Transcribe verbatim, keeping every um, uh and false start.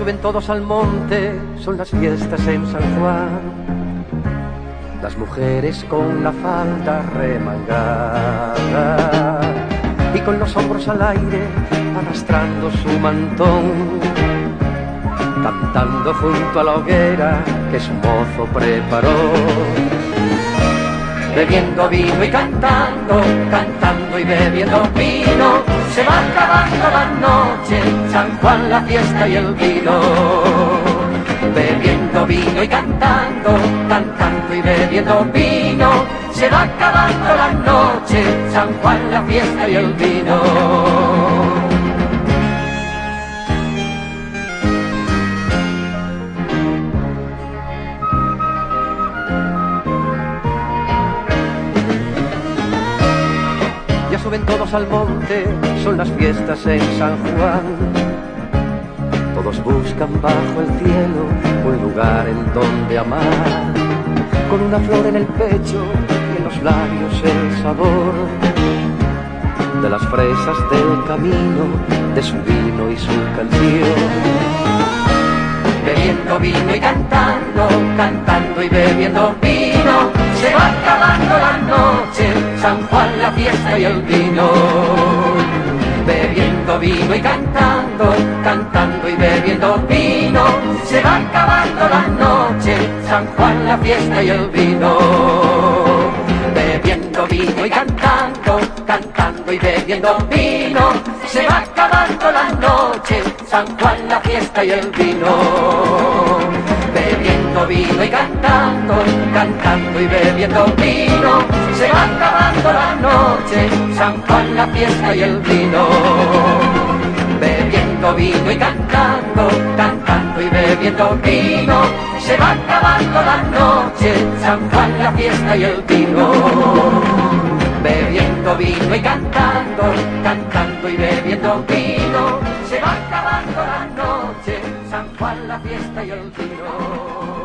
suben todos al monte, son las fiestas en San Juan. Las mujeres con la falda remangada y con los hombros al aire, arrastrando su mantón, cantando junto a la hoguera que su mozo preparó. Bebiendo vino y cantando, cantando y bebiendo vino, se va acabando la noche, San Juan, la fiesta y el vino. Bebiendo vino y cantando, cantando y bebiendo vino, se va acabando la noche, San Juan, la fiesta y el vino. Ya suben todos al monte, son las fiestas en San Juan. Todos buscan bajo el cielo un lugar en donde amar, con una flor en el pecho y en los labios el sabor de las fresas del camino, de su vino y su canción. Bebiendo vino y cantando, cantando y bebiendo vino, se va acabando la noche, San Juan, la fiesta y el vino. Bebiendo vino y cantando, cantando y bebiendo vino, se va acabando la noche, San Juan, la fiesta y el vino. Bebiendo vino y cantando, cantando y bebiendo vino, se va acabando la noche, San Juan, la fiesta y el vino. Bebiendo vino y cantando, cantando y bebiendo vino, se va acabando la noche, San Juan, la fiesta y el vino. Bebiendo vino y cantando, cantando y bebiendo vino, se va acabando la noche, San Juan, la fiesta y el vino. Bebiendo vino y cantando, cantando y bebiendo vino, se va acabando la noche, San Juan, la fiesta y el vino.